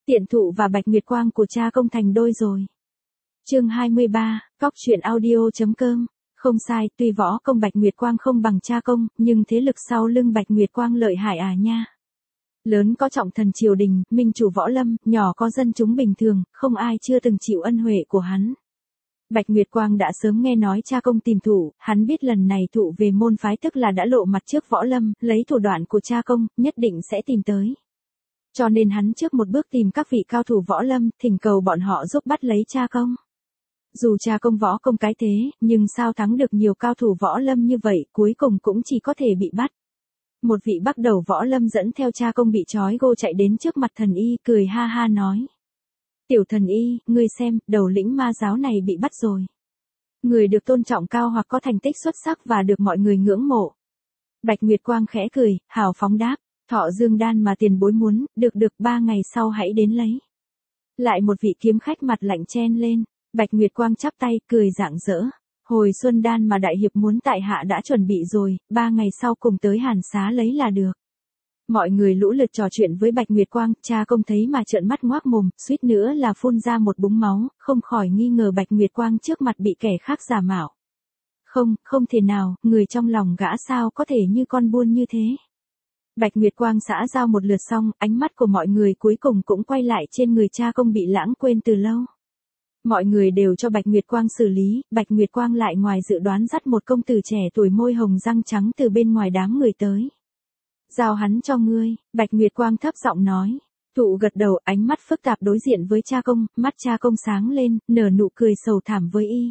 Tiện Thụ và Bạch Nguyệt Quang của cha công thành đôi rồi. Chương 23, Cóc truyện audio.com. Không sai, tuy võ công Bạch Nguyệt Quang không bằng cha công, nhưng thế lực sau lưng Bạch Nguyệt Quang lợi hại à nha. Lớn có trọng thần triều đình, minh chủ võ lâm, nhỏ có dân chúng bình thường, không ai chưa từng chịu ân huệ của hắn. Bạch Nguyệt Quang đã sớm nghe nói cha công tìm Thụ, hắn biết lần này Thụ về môn phái tức là đã lộ mặt trước võ lâm, lấy thủ đoạn của cha công, nhất định sẽ tìm tới. Cho nên hắn trước một bước tìm các vị cao thủ võ lâm, thỉnh cầu bọn họ giúp bắt lấy cha công. Dù cha công võ công cái thế, nhưng sao thắng được nhiều cao thủ võ lâm như vậy, cuối cùng cũng chỉ có thể bị bắt. Một vị bắt đầu võ lâm dẫn theo cha công bị trói gô chạy đến trước mặt thần y, cười ha ha nói. Tiểu thần y, ngươi xem, đầu lĩnh ma giáo này bị bắt rồi. Người được tôn trọng cao hoặc có thành tích xuất sắc và được mọi người ngưỡng mộ. Bạch Nguyệt Quang khẽ cười, hào phóng đáp, thọ dương đan mà tiền bối muốn, được 3 ngày sau hãy đến lấy. Lại một vị kiếm khách mặt lạnh chen lên, Bạch Nguyệt Quang chắp tay, cười rạng rỡ. Hồi xuân đan mà đại hiệp muốn tại hạ đã chuẩn bị rồi, 3 ngày sau cùng tới Hàn Xá lấy là được. Mọi người lũ lượt trò chuyện với Bạch Nguyệt Quang, cha công thấy mà trợn mắt ngoác mồm, suýt nữa là phun ra một búng máu, không khỏi nghi ngờ Bạch Nguyệt Quang trước mặt bị kẻ khác giả mạo. Không thể nào, người trong lòng gã sao có thể như con buôn như thế. Bạch Nguyệt Quang xã giao một lượt xong, ánh mắt của mọi người cuối cùng cũng quay lại trên người cha công bị lãng quên từ lâu. Mọi người đều cho Bạch Nguyệt Quang xử lý, Bạch Nguyệt Quang lại ngoài dự đoán dắt một công tử trẻ tuổi môi hồng răng trắng từ bên ngoài đám người tới. Giao hắn cho ngươi, Bạch Nguyệt Quang thấp giọng nói. Thụ gật đầu, ánh mắt phức tạp đối diện với cha công, mắt cha công sáng lên, nở nụ cười sầu thảm với y.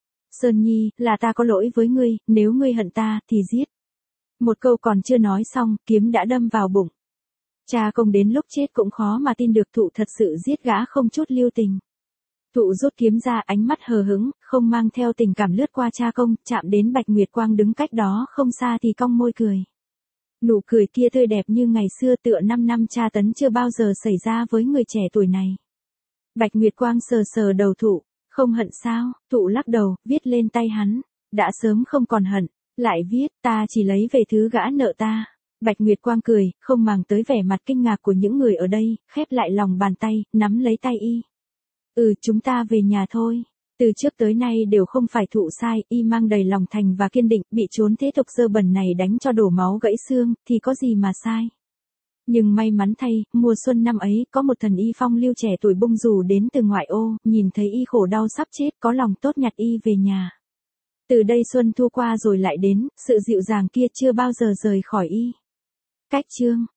Sơn Nhi, là ta có lỗi với ngươi, nếu ngươi hận ta, thì giết. Một câu còn chưa nói xong, kiếm đã đâm vào bụng. Cha công đến lúc chết cũng khó mà tin được Thụ thật sự giết gã không chút lưu tình. Thụ rút kiếm ra, ánh mắt hờ hững, không mang theo tình cảm lướt qua cha công, chạm đến Bạch Nguyệt Quang đứng cách đó không xa thì cong môi cười. Nụ cười kia tươi đẹp như ngày xưa, tựa 5 năm tra tấn chưa bao giờ xảy ra với người trẻ tuổi này. Bạch Nguyệt Quang sờ sờ đầu Thụ, không hận sao? Thụ lắc đầu, viết lên tay hắn, đã sớm không còn hận, lại viết, ta chỉ lấy về thứ gã nợ ta. Bạch Nguyệt Quang cười, không màng tới vẻ mặt kinh ngạc của những người ở đây, khép lại lòng bàn tay, nắm lấy tay y. Chúng ta về nhà thôi. Từ trước tới nay đều không phải Thụ sai, y mang đầy lòng thành và kiên định, bị chốn thế tục dơ bẩn này đánh cho đổ máu gãy xương, thì có gì mà sai. Nhưng may mắn thay, mùa xuân năm ấy, có một thần y phong lưu trẻ tuổi bung dù đến từ ngoại ô, nhìn thấy y khổ đau sắp chết, có lòng tốt nhặt y về nhà. Từ đây xuân thu qua rồi lại đến, sự dịu dàng kia chưa bao giờ rời khỏi y. Cách chương